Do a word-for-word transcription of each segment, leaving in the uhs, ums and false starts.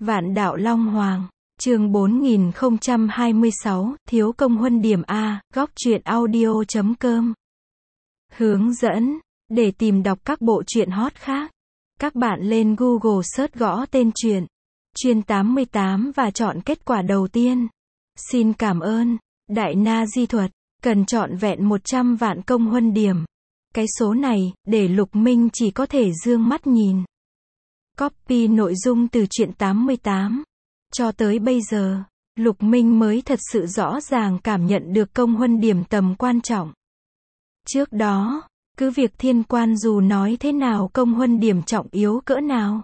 Vạn đạo Long Hoàng, chương bốn nghìn không trăm hai mươi sáu, thiếu công huân điểm A, góc truyện audio chấm com. Hướng dẫn, để tìm đọc các bộ truyện hot khác, các bạn lên Google search gõ tên truyện, Chuyên tám mươi tám và chọn kết quả đầu tiên. Xin cảm ơn, Đại Na Di Thuật, cần chọn vẹn một trăm vạn công huân điểm. Cái số này, để Lục Minh chỉ có thể dương mắt nhìn. Copy nội dung từ truyện tám mươi tám. Cho tới bây giờ, Lục Minh mới thật sự rõ ràng cảm nhận được công huân điểm tầm quan trọng. Trước đó, cứ việc thiên quan dù nói thế nào công huân điểm trọng yếu cỡ nào,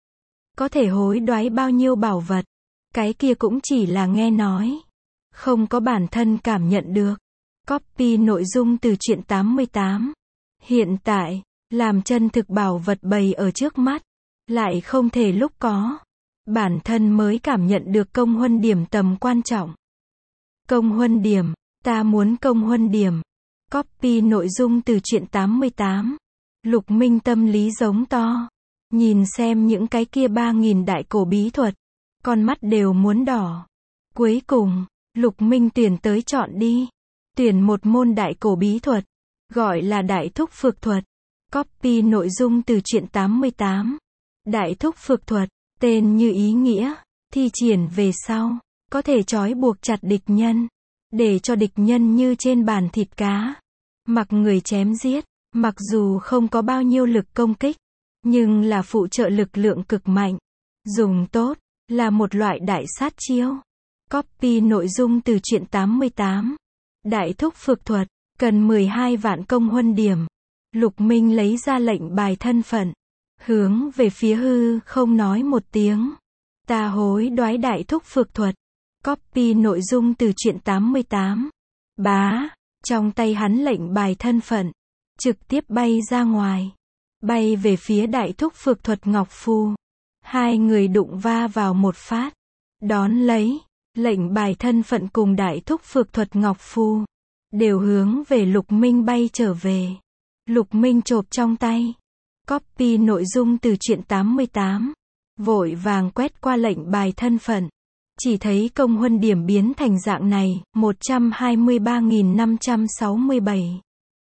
có thể hối đoái bao nhiêu bảo vật, cái kia cũng chỉ là nghe nói, không có bản thân cảm nhận được. Copy nội dung từ truyện tám mươi tám. Hiện tại, làm chân thực bảo vật bày ở trước mắt, lại không thể lúc có, bản thân mới cảm nhận được công huân điểm tầm quan trọng. Công huân điểm, ta muốn công huân điểm. Copy nội dung từ truyện tám mươi tám. Lục Minh tâm lý giống to, nhìn xem những cái kia ba nghìn đại cổ bí thuật, con mắt đều muốn đỏ. Cuối cùng, Lục Minh tuyển tới chọn đi, tuyển một môn đại cổ bí thuật, gọi là Đại Thúc Phược Thuật. Copy nội dung từ truyện tám mươi tám. Đại Thúc Phược Thuật, tên như ý nghĩa, thi triển về sau, có thể trói buộc chặt địch nhân, để cho địch nhân như trên bàn thịt cá, mặc người chém giết. Mặc dù không có bao nhiêu lực công kích, nhưng là phụ trợ lực lượng cực mạnh, dùng tốt, là một loại đại sát chiêu. Copy nội dung từ truyện tám mươi tám. Đại Thúc Phược Thuật, cần mười hai vạn công huân điểm. Lục Minh lấy ra lệnh bài thân phận, hướng về phía hư không nói một tiếng, ta hối đoái Đại Thúc Phược Thuật. Copy nội dung từ truyện tám mươi tám. Bá, trong tay hắn lệnh bài thân phận, trực tiếp bay ra ngoài, bay về phía Đại Thúc Phược Thuật Ngọc Phù. Hai người đụng va vào một phát, đón lấy, lệnh bài thân phận cùng Đại Thúc Phược Thuật Ngọc Phù, đều hướng về Lục Minh bay trở về. Lục Minh chộp trong tay. Copy nội dung từ truyện tám mươi tám. Vội vàng quét qua lệnh bài thân phận. Chỉ thấy công huân điểm biến thành dạng này, một trăm hai mươi ba nghìn năm trăm sáu mươi bảy.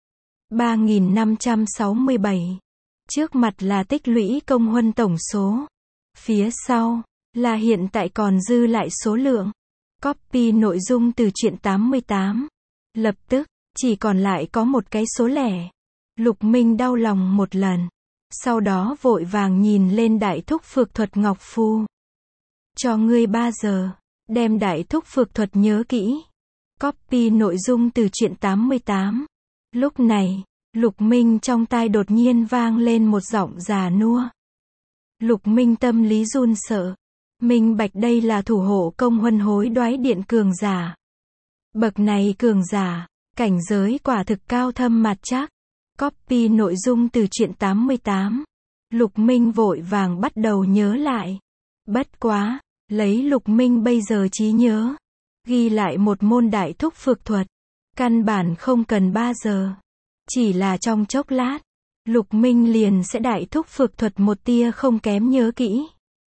ba nghìn năm trăm sáu mươi bảy. Trước mặt là tích lũy công huân tổng số. Phía sau, là hiện tại còn dư lại số lượng. Copy nội dung từ truyện tám mươi tám. Lập tức, chỉ còn lại có một cái số lẻ. Lục Minh đau lòng một lần. Sau đó vội vàng nhìn lên Đại Thúc Phược Thuật Ngọc Phù. Cho ngươi ba giờ, đem Đại Thúc Phược Thuật nhớ kỹ. Copy nội dung từ truyện tám mươi tám. Lúc này, Lục Minh trong tai đột nhiên vang lên một giọng già nua. Lục Minh tâm lý run sợ. Minh bạch đây là thủ hộ công huân hối đoái điện cường giả. Bậc này cường giả, cảnh giới quả thực cao thâm mặt chắc. Copy nội dung từ truyện tám mươi tám. Lục Minh vội vàng bắt đầu nhớ lại. Bất quá, lấy Lục Minh bây giờ trí nhớ, ghi lại một môn Đại Thúc Phược Thuật, căn bản không cần ba giờ. Chỉ là trong chốc lát, Lục Minh liền sẽ Đại Thúc Phược Thuật một tia không kém nhớ kỹ.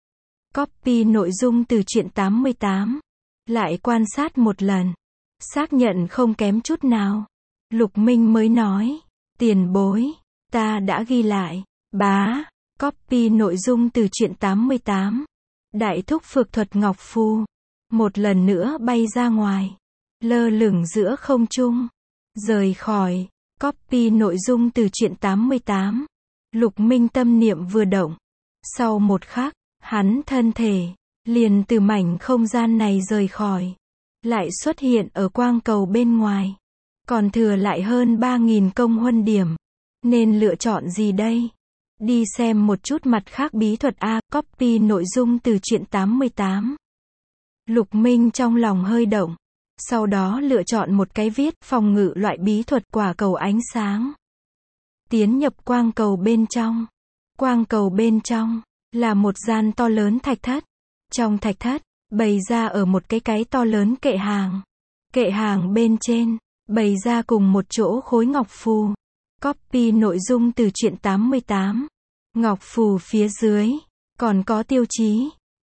Copy nội dung từ truyện tám mươi tám. Lại quan sát một lần, xác nhận không kém chút nào. Lục Minh mới nói, tiền bối, ta đã ghi lại. Bá, copy nội dung từ truyện tám mươi tám. Đại Thúc Phược Thuật Ngọc Phù, một lần nữa bay ra ngoài, lơ lửng giữa không trung, rời khỏi. Copy nội dung từ truyện tám mươi tám. Lục Minh tâm niệm vừa động, sau một khắc, hắn thân thể liền từ mảnh không gian này rời khỏi, lại xuất hiện ở quang cầu bên ngoài. Còn thừa lại hơn ba nghìn công huân điểm, nên lựa chọn gì đây? Đi xem một chút mặt khác bí thuật A. Copy nội dung từ truyện tám mươi tám. Lục Minh trong lòng hơi động, sau đó lựa chọn một cái viết phòng ngự loại bí thuật quả cầu ánh sáng. Tiến nhập quang cầu bên trong. Quang cầu bên trong là một gian to lớn thạch thất. Trong thạch thất, bày ra ở một cái cái to lớn kệ hàng. Kệ hàng bên trên, bày ra cùng một chỗ khối ngọc phù. Copy nội dung từ truyện tám mươi tám. Ngọc phù phía dưới, còn có tiêu chí.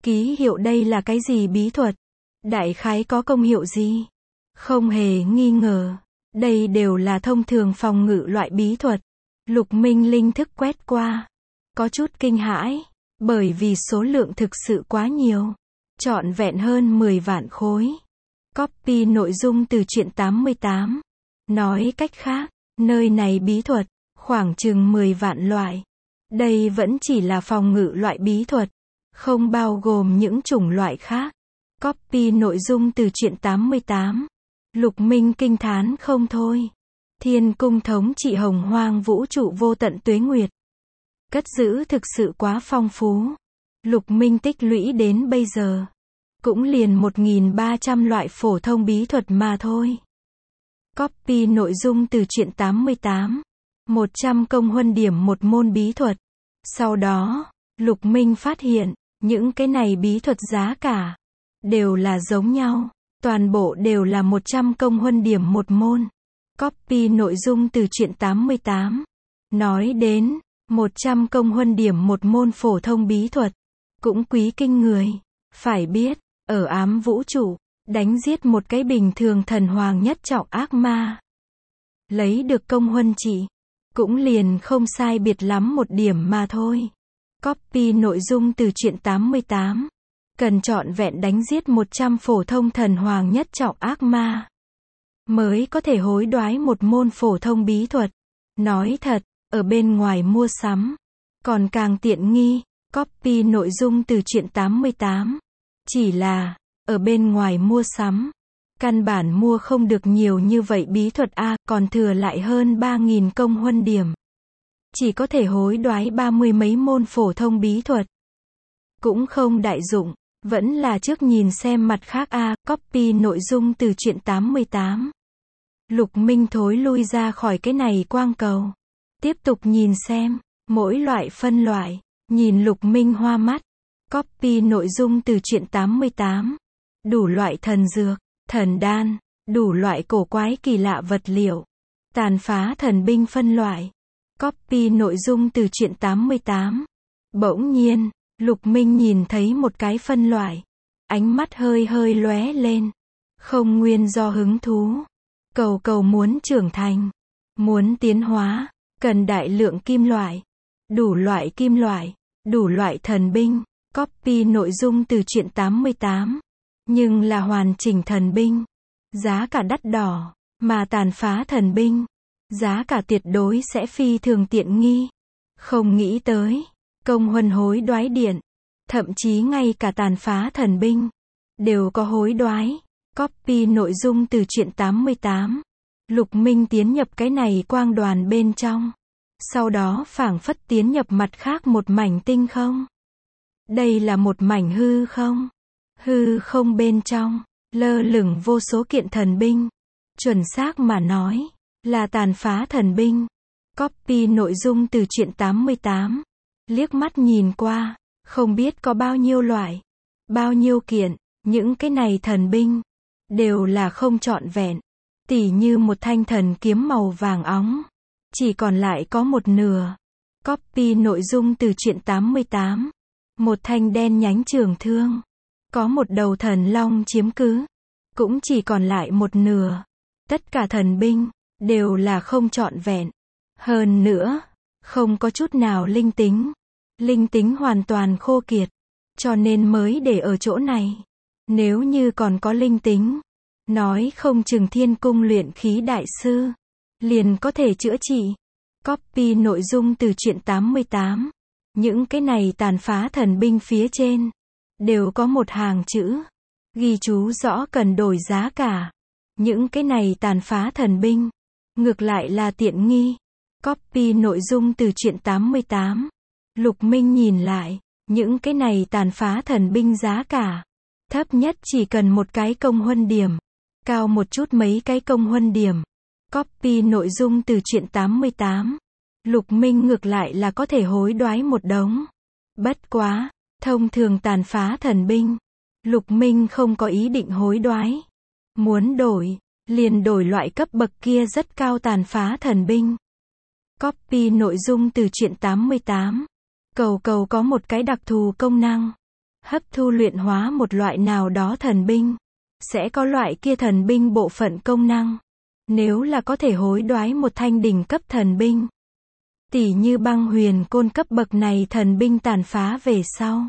Ký hiệu đây là cái gì bí thuật? Đại khái có công hiệu gì? Không hề nghi ngờ. Đây đều là thông thường phòng ngự loại bí thuật. Lục Minh linh thức quét qua. Có chút kinh hãi. Bởi vì số lượng thực sự quá nhiều. Trọn vẹn hơn mười vạn khối. Copy nội dung từ truyện tám mươi tám. Nói cách khác, nơi này bí thuật, khoảng chừng mười vạn loại. Đây vẫn chỉ là phòng ngự loại bí thuật. Không bao gồm những chủng loại khác. Copy nội dung từ truyện tám mươi tám. Lục Minh kinh thán không thôi. Thiên cung thống trị hồng hoang vũ trụ vô tận tuế nguyệt. Cất giữ thực sự quá phong phú. Lục Minh tích lũy đến bây giờ. Cũng liền một nghìn ba trăm loại phổ thông bí thuật mà thôi. Copy nội dung từ truyện tám mươi tám. một trăm công huân điểm một môn bí thuật. Sau đó, Lục Minh phát hiện, những cái này bí thuật giá cả đều là giống nhau. Toàn bộ đều là một trăm công huân điểm một môn. Copy nội dung từ truyện tám mươi tám. Nói đến, một trăm công huân điểm một môn phổ thông bí thuật. Cũng quý kinh người. Phải biết, ở ám vũ trụ, đánh giết một cái bình thường thần hoàng nhất trọng ác ma. Lấy được công huân trị. Cũng liền không sai biệt lắm một điểm mà thôi. Copy nội dung từ truyện tám mươi tám. Cần trọn vẹn đánh giết một trăm phổ thông thần hoàng nhất trọng ác ma. Mới có thể hối đoái một môn phổ thông bí thuật. Nói thật, ở bên ngoài mua sắm. Còn càng tiện nghi. Copy nội dung từ truyện tám mươi tám. Chỉ là, ở bên ngoài mua sắm. Căn bản mua không được nhiều như vậy bí thuật A, còn thừa lại hơn ba nghìn công huân điểm. Chỉ có thể hối đoái ba mươi mấy môn phổ thông bí thuật. Cũng không đại dụng, vẫn là trước nhìn xem mặt khác A, copy nội dung từ truyện tám mươi tám. Lục Minh thối lui ra khỏi cái này quang cầu. Tiếp tục nhìn xem, mỗi loại phân loại, nhìn Lục Minh hoa mắt. Copy nội dung từ truyện tám mươi tám. Đủ loại thần dược, thần đan, đủ loại cổ quái kỳ lạ vật liệu. Tàn phá thần binh phân loại. Copy nội dung từ truyện tám mươi tám. Bỗng nhiên, Lục Minh nhìn thấy một cái phân loại. Ánh mắt hơi hơi lóe lên. Không nguyên do hứng thú. Cầu cầu muốn trưởng thành. Muốn tiến hóa. Cần đại lượng kim loại. Đủ loại kim loại. Đủ loại thần binh. Copy nội dung từ truyện tám mươi tám. Nhưng là hoàn chỉnh thần binh. Giá cả đắt đỏ. Mà tàn phá thần binh. Giá cả tuyệt đối sẽ phi thường tiện nghi. Không nghĩ tới. Công huân hối đoái điện. Thậm chí ngay cả tàn phá thần binh. Đều có hối đoái. Copy nội dung từ truyện tám mươi tám. Lục Minh tiến nhập cái này quang đoàn bên trong. Sau đó phảng phất tiến nhập mặt khác một mảnh tinh không. Đây là một mảnh hư không. Hư không bên trong, lơ lửng vô số kiện thần binh. Chuẩn xác mà nói, là tàn phá thần binh. Copy nội dung từ truyện tám mươi tám. Liếc mắt nhìn qua, không biết có bao nhiêu loại, bao nhiêu kiện, những cái này thần binh, đều là không trọn vẹn. Tỉ như một thanh thần kiếm màu vàng óng, chỉ còn lại có một nửa. Copy nội dung từ truyện tám mươi tám. Một thanh đen nhánh trường thương. Có một đầu thần long chiếm cứ. Cũng chỉ còn lại một nửa. Tất cả thần binh, đều là không trọn vẹn. Hơn nữa, không có chút nào linh tính. Linh tính hoàn toàn khô kiệt. Cho nên mới để ở chỗ này. Nếu như còn có linh tính, nói không chừng thiên cung luyện khí đại sư, liền có thể chữa trị. Copy nội dung từ truyện tám mươi tám. Những cái này tàn phá thần binh phía trên, đều có một hàng chữ, ghi chú rõ cần đổi giá cả. Những cái này tàn phá thần binh, ngược lại là tiện nghi. Copy nội dung từ truyện tám mươi tám. Lục Minh nhìn lại, những cái này tàn phá thần binh giá cả, thấp nhất chỉ cần một cái công huân điểm, cao một chút mấy cái công huân điểm. Copy nội dung từ truyện tám mươi tám. Lục Minh ngược lại là có thể hối đoái một đống. Bất quá, thông thường tàn phá thần binh, Lục Minh không có ý định hối đoái. Muốn đổi, liền đổi loại cấp bậc kia rất cao tàn phá thần binh. Copy nội dung từ truyện tám mươi tám. Cầu cầu có một cái đặc thù công năng. Hấp thu luyện hóa một loại nào đó thần binh. Sẽ có loại kia thần binh bộ phận công năng. Nếu là có thể hối đoái một thanh đỉnh cấp thần binh. Tỉ như băng huyền côn cấp bậc này thần binh tàn phá về sau.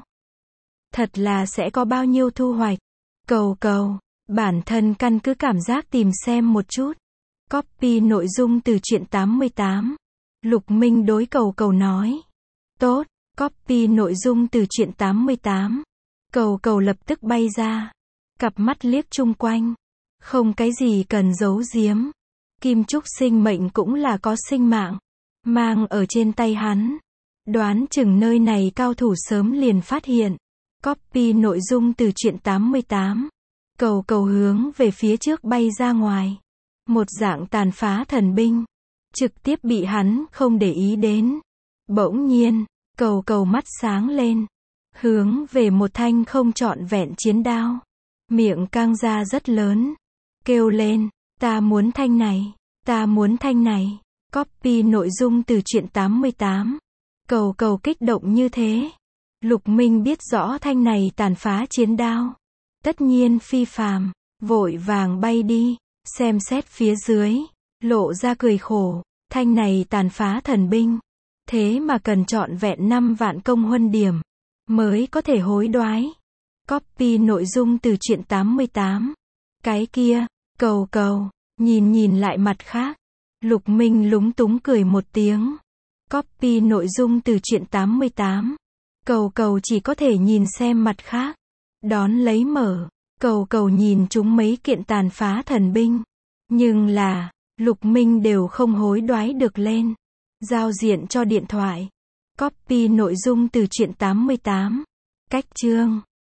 Thật là sẽ có bao nhiêu thu hoạch. Cầu cầu, bản thân căn cứ cảm giác tìm xem một chút. Copy nội dung từ truyện tám mươi tám. Lục Minh đối cầu cầu nói. Tốt, copy nội dung từ truyện tám mươi tám. Cầu cầu lập tức bay ra. Cặp mắt liếc chung quanh. Không cái gì cần giấu giếm. Kim trúc sinh mệnh cũng là có sinh mạng. Mang ở trên tay hắn. Đoán chừng nơi này cao thủ sớm liền phát hiện. Copy nội dung từ truyện tám mươi tám. Cầu cầu hướng về phía trước bay ra ngoài. Một dạng tàn phá thần binh. Trực tiếp bị hắn không để ý đến. Bỗng nhiên, cầu cầu mắt sáng lên. Hướng về một thanh không trọn vẹn chiến đao. Miệng căng ra rất lớn. Kêu lên, ta muốn thanh này, ta muốn thanh này. Copy nội dung từ truyện tám mươi tám. Cầu cầu kích động như thế. Lục Minh biết rõ thanh này tàn phá chiến đao. Tất nhiên phi phàm, vội vàng bay đi, xem xét phía dưới, lộ ra cười khổ, thanh này tàn phá thần binh. Thế mà cần trọn vẹn năm vạn công huân điểm, mới có thể hối đoái. Copy nội dung từ truyện tám mươi tám. Cái kia, cầu cầu, nhìn nhìn lại mặt khác. Lục Minh lúng túng cười một tiếng. Copy nội dung từ truyện tám mươi tám. Cầu cầu chỉ có thể nhìn xem mặt khác. Đón lấy mở. Cầu cầu nhìn chúng mấy kiện tàn phá thần binh. Nhưng là, Lục Minh đều không hối đoái được lên. Giao diện cho điện thoại. Copy nội dung từ truyện tám mươi tám. Cách chương.